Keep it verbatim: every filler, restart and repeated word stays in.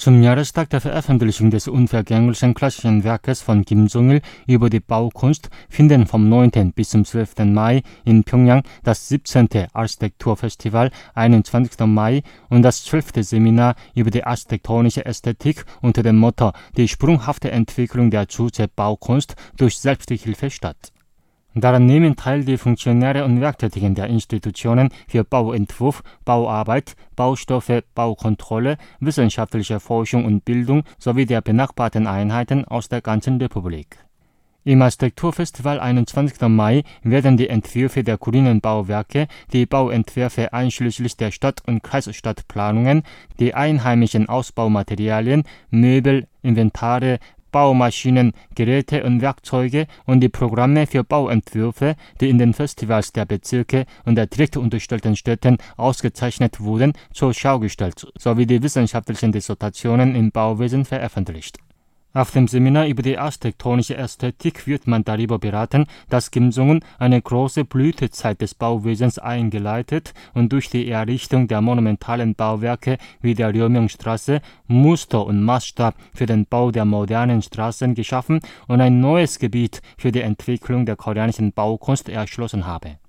Zum Jahrestag der Veröffentlichung des unvergänglichen klassischen Werkes von Kim Jong-il über die Baukunst finden vom neunten bis zum zwölften Mai in Pjöngjang das siebzehnte Architekturfestival, einundzwanzigsten Mai, und das zwölfte Seminar über die architektonische Ästhetik unter dem Motto Die sprunghafte Entwicklung der Juche Baukunst durch Selbsthilfe statt. Daran nehmen teil die Funktionäre und Werktätigen der Institutionen für Bauentwurf, Bauarbeit, Baustoffe, Baukontrolle, wissenschaftliche Forschung und Bildung sowie der benachbarten Einheiten aus der ganzen Republik. Im Architekturfestival einundzwanzigsten Mai werden die Entwürfe der grünen Bauwerke, die Bauentwürfe einschließlich der Stadt- und Kreisstadtplanungen, die einheimischen Ausbaumaterialien, Möbel, Inventare, Baumaschinen, Geräte und Werkzeuge und die Programme für Bauentwürfe, die in den Festivals der Bezirke und der direkt unterstellten Städten ausgezeichnet wurden, zur Schau gestellt, sowie die wissenschaftlichen Dissertationen im Bauwesen veröffentlicht. Auf dem Seminar über die architektonische Ästhetik wird man darüber beraten, dass Kim Jong-un eine große Blütezeit des Bauwesens eingeleitet und durch die Errichtung der monumentalen Bauwerke wie der Ryomyeong-Straße Muster und Maßstab für den Bau der modernen Straßen geschaffen und ein neues Gebiet für die Entwicklung der koreanischen Baukunst erschlossen habe.